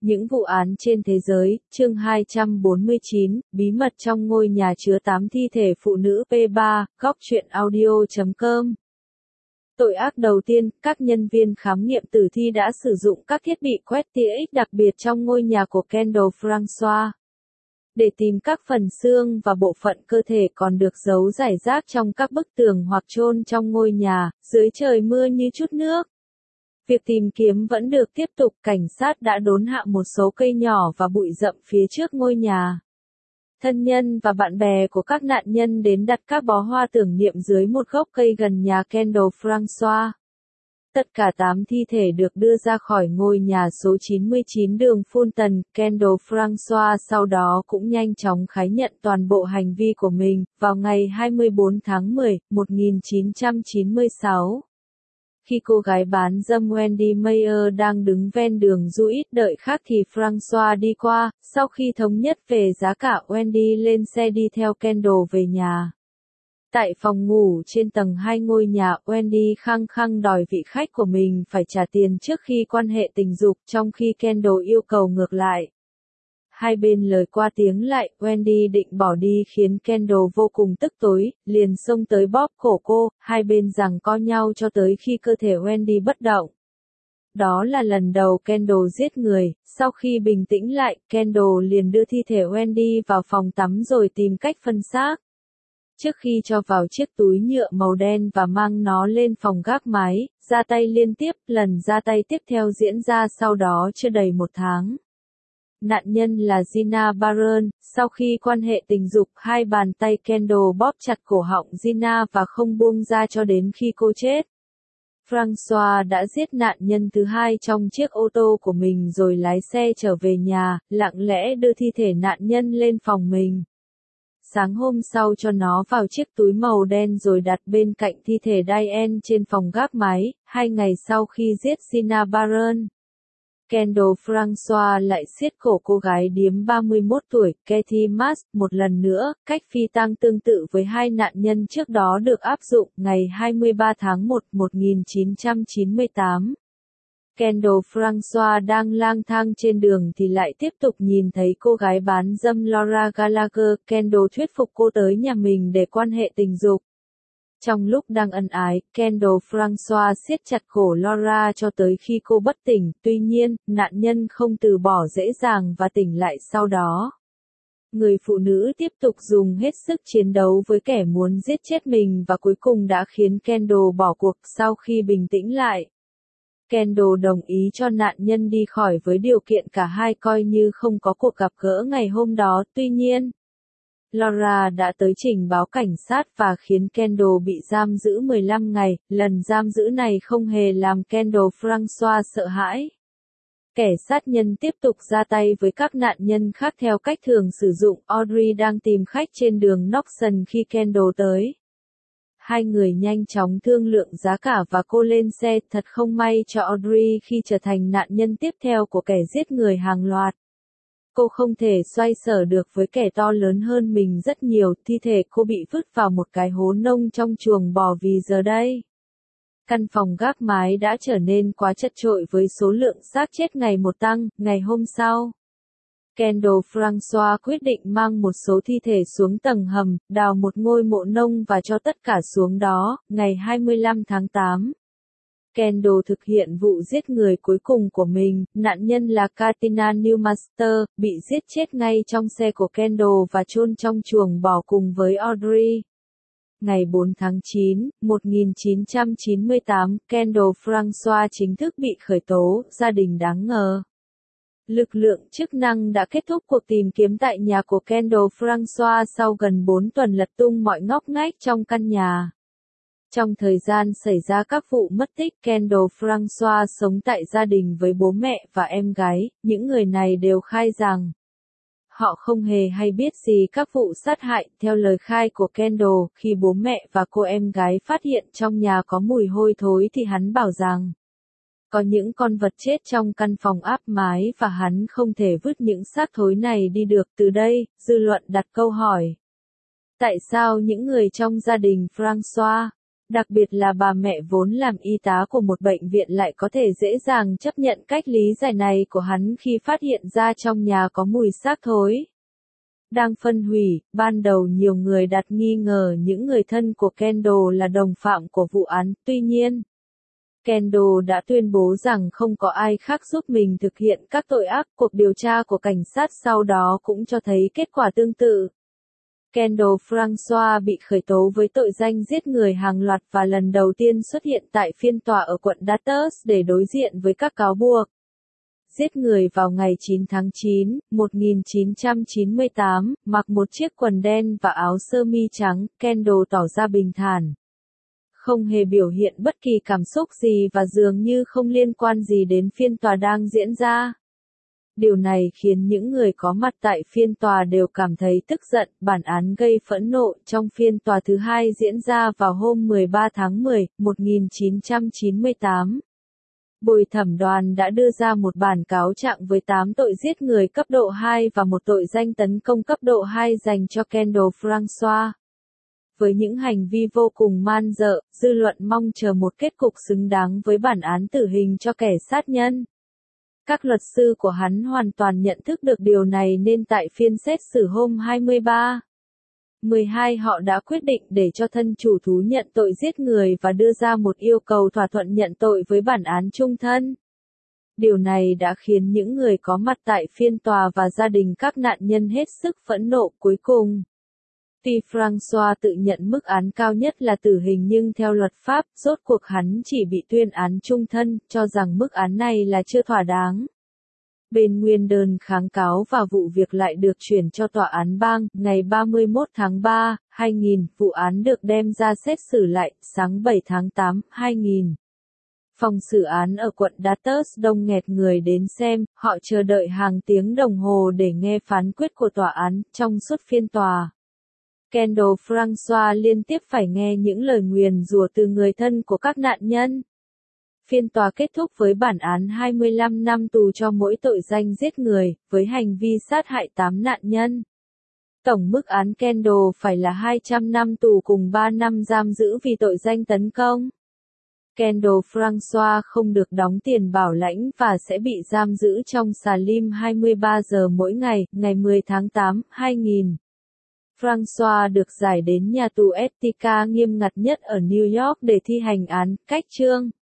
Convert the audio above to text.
Những vụ án trên thế giới, chương 249, bí mật trong ngôi nhà chứa 8 thi thể phụ nữ P3, góc truyện audio.com. Tội ác đầu tiên, các nhân viên khám nghiệm tử thi đã sử dụng các thiết bị quét tia X đặc biệt trong ngôi nhà của Kendall Francois để tìm các phần xương và bộ phận cơ thể còn được giấu rải rác trong các bức tường hoặc chôn trong ngôi nhà, dưới trời mưa như chút nước. Việc tìm kiếm vẫn được tiếp tục, cảnh sát đã đốn hạ một số cây nhỏ và bụi rậm phía trước ngôi nhà. Thân nhân và bạn bè của các nạn nhân đến đặt các bó hoa tưởng niệm dưới một gốc cây gần nhà Kendall Francois. Tất cả 8 thi thể được đưa ra khỏi ngôi nhà số 99 đường Fulton. Kendall Francois sau đó cũng nhanh chóng khai nhận toàn bộ hành vi của mình. Vào ngày 24 tháng 10, 1996. Khi cô gái bán dâm Wendy Mayer đang đứng ven đường du ít đợi khách thì Francois đi qua, sau khi thống nhất về giá cả Wendy lên xe đi theo Kendall về nhà. Tại phòng ngủ trên tầng 2 ngôi nhà, Wendy khăng khăng đòi vị khách của mình phải trả tiền trước khi quan hệ tình dục, trong khi Kendall yêu cầu ngược lại. Hai bên lời qua tiếng lại, Wendy định bỏ đi khiến Kendall vô cùng tức tối, liền xông tới bóp cổ cô, hai bên giằng co nhau cho tới khi cơ thể Wendy bất động. Đó là lần đầu Kendall giết người, sau khi bình tĩnh lại, Kendall liền đưa thi thể Wendy vào phòng tắm rồi tìm cách phân xác. Trước khi cho vào chiếc túi nhựa màu đen và mang nó lên phòng gác mái, ra tay liên tiếp, lần ra tay tiếp theo diễn ra sau đó chưa đầy một tháng. Nạn nhân là Gina Barron, sau khi quan hệ tình dục, hai bàn tay Kendall bóp chặt cổ họng Gina và không buông ra cho đến khi cô chết. Francois đã giết nạn nhân thứ hai trong chiếc ô tô của mình rồi lái xe trở về nhà, lặng lẽ đưa thi thể nạn nhân lên phòng mình. Sáng hôm sau cho nó vào chiếc túi màu đen rồi đặt bên cạnh thi thể Diane trên phòng gác mái. 2 ngày sau khi giết Gina Barron, Kendall Francois lại siết cổ cô gái điếm 31 tuổi, Kathy Mast, một lần nữa. Cách phi tang tương tự với hai nạn nhân trước đó được áp dụng. Ngày 23 tháng 1, 1998. Kendall Francois đang lang thang trên đường thì lại tiếp tục nhìn thấy cô gái bán dâm Laura Gallagher. Kendall thuyết phục cô tới nhà mình để quan hệ tình dục. Trong lúc đang ân ái, Kendall Francois siết chặt cổ Laura cho tới khi cô bất tỉnh, tuy nhiên, nạn nhân không từ bỏ dễ dàng và tỉnh lại sau đó. Người phụ nữ tiếp tục dùng hết sức chiến đấu với kẻ muốn giết chết mình và cuối cùng đã khiến Kendall bỏ cuộc. Sau khi bình tĩnh lại, Kendall đồng ý cho nạn nhân đi khỏi với điều kiện cả hai coi như không có cuộc gặp gỡ ngày hôm đó. Tuy nhiên, Laura đã tới trình báo cảnh sát và khiến Kendall bị giam giữ 15 ngày, lần giam giữ này không hề làm Kendall Francois sợ hãi. Kẻ sát nhân tiếp tục ra tay với các nạn nhân khác theo cách thường sử dụng. Audrey đang tìm khách trên đường Knoxon khi Kendall tới. Hai người nhanh chóng thương lượng giá cả và cô lên xe. Thật không may cho Audrey khi trở thành nạn nhân tiếp theo của kẻ giết người hàng loạt. Cô không thể xoay sở được với kẻ to lớn hơn mình rất nhiều, thi thể cô bị vứt vào một cái hố nông trong chuồng bò vì giờ đây. Căn phòng gác mái đã trở nên quá chật chội với số lượng xác chết ngày một tăng. Ngày hôm sau, Kendall Francois quyết định mang một số thi thể xuống tầng hầm, đào một ngôi mộ nông và cho tất cả xuống đó. Ngày 25 tháng 8. Kendall thực hiện vụ giết người cuối cùng của mình, nạn nhân là Katina Newmaster, bị giết chết ngay trong xe của Kendall và chôn trong chuồng bò cùng với Audrey. Ngày 4 tháng 9, 1998, Kendall Francois chính thức bị khởi tố, gia đình đáng ngờ. Lực lượng chức năng đã kết thúc cuộc tìm kiếm tại nhà của Kendall Francois sau gần 4 tuần lật tung mọi ngóc ngách trong căn nhà. Trong thời gian xảy ra các vụ mất tích, Kendall Francois sống tại gia đình với bố mẹ và em gái. Những người này đều khai rằng họ không hề hay biết gì các vụ sát hại. Theo lời khai của Kendall, khi bố mẹ và cô em gái phát hiện trong nhà có mùi hôi thối thì hắn bảo rằng có những con vật chết trong căn phòng áp mái và hắn không thể vứt những xác thối này đi được. Từ đây, dư luận đặt câu hỏi: tại sao những người trong gia đình Francois Đặc biệt là bà mẹ vốn làm y tá của một bệnh viện lại có thể dễ dàng chấp nhận cách lý giải này của hắn khi phát hiện ra trong nhà có mùi xác thối đang phân hủy. Ban đầu nhiều người đặt nghi ngờ những người thân của Kendall là đồng phạm của vụ án, tuy nhiên, Kendall đã tuyên bố rằng không có ai khác giúp mình thực hiện các tội ác. Cuộc điều tra của cảnh sát sau đó cũng cho thấy kết quả tương tự. Kendall Francois bị khởi tố với tội danh giết người hàng loạt và lần đầu tiên xuất hiện tại phiên tòa ở quận Datus để đối diện với các cáo buộc. Giết người vào ngày 9 tháng 9, 1998, mặc một chiếc quần đen và áo sơ mi trắng, Kendall tỏ ra bình thản. Không hề biểu hiện bất kỳ cảm xúc gì và dường như không liên quan gì đến phiên tòa đang diễn ra. Điều này khiến những người có mặt tại phiên tòa đều cảm thấy tức giận. Bản án gây phẫn nộ trong phiên tòa thứ hai diễn ra vào hôm 13 tháng 10, 1998. Bồi thẩm đoàn đã đưa ra một bản cáo trạng với 8 tội giết người cấp độ 2 và một tội danh tấn công cấp độ 2 dành cho Kendall Francois. Với những hành vi vô cùng man dợ, dư luận mong chờ một kết cục xứng đáng với bản án tử hình cho kẻ sát nhân. Các luật sư của hắn hoàn toàn nhận thức được điều này nên tại phiên xét xử hôm 23/12 họ đã quyết định để cho thân chủ thú nhận tội giết người và đưa ra một yêu cầu thỏa thuận nhận tội với bản án chung thân. Điều này đã khiến những người có mặt tại phiên tòa và gia đình các nạn nhân hết sức phẫn nộ. Cuối cùng, tuy Francois tự nhận mức án cao nhất là tử hình nhưng theo luật pháp, rốt cuộc hắn chỉ bị tuyên án chung thân, cho rằng mức án này là chưa thỏa đáng. Bên nguyên đơn kháng cáo và vụ việc lại được chuyển cho tòa án bang. Ngày 31 tháng 3, 2000, vụ án được đem ra xét xử lại. Sáng 7 tháng 8, 2000. Phòng xử án ở quận Datus đông nghẹt người đến xem, họ chờ đợi hàng tiếng đồng hồ để nghe phán quyết của tòa án. Trong suốt phiên tòa, Kendall Francois liên tiếp phải nghe những lời nguyền rủa từ người thân của các nạn nhân. Phiên tòa kết thúc với bản án 25 năm tù cho mỗi tội danh giết người, với hành vi sát hại 8 nạn nhân. Tổng mức án Kendall phải là 200 năm tù cùng 3 năm giam giữ vì tội danh tấn công. Kendall Francois không được đóng tiền bảo lãnh và sẽ bị giam giữ trong xà lim 23 giờ mỗi ngày. Ngày 10 tháng 8, 2000. Francois được giải đến nhà tù Etika nghiêm ngặt nhất ở New York để thi hành án. Cách chương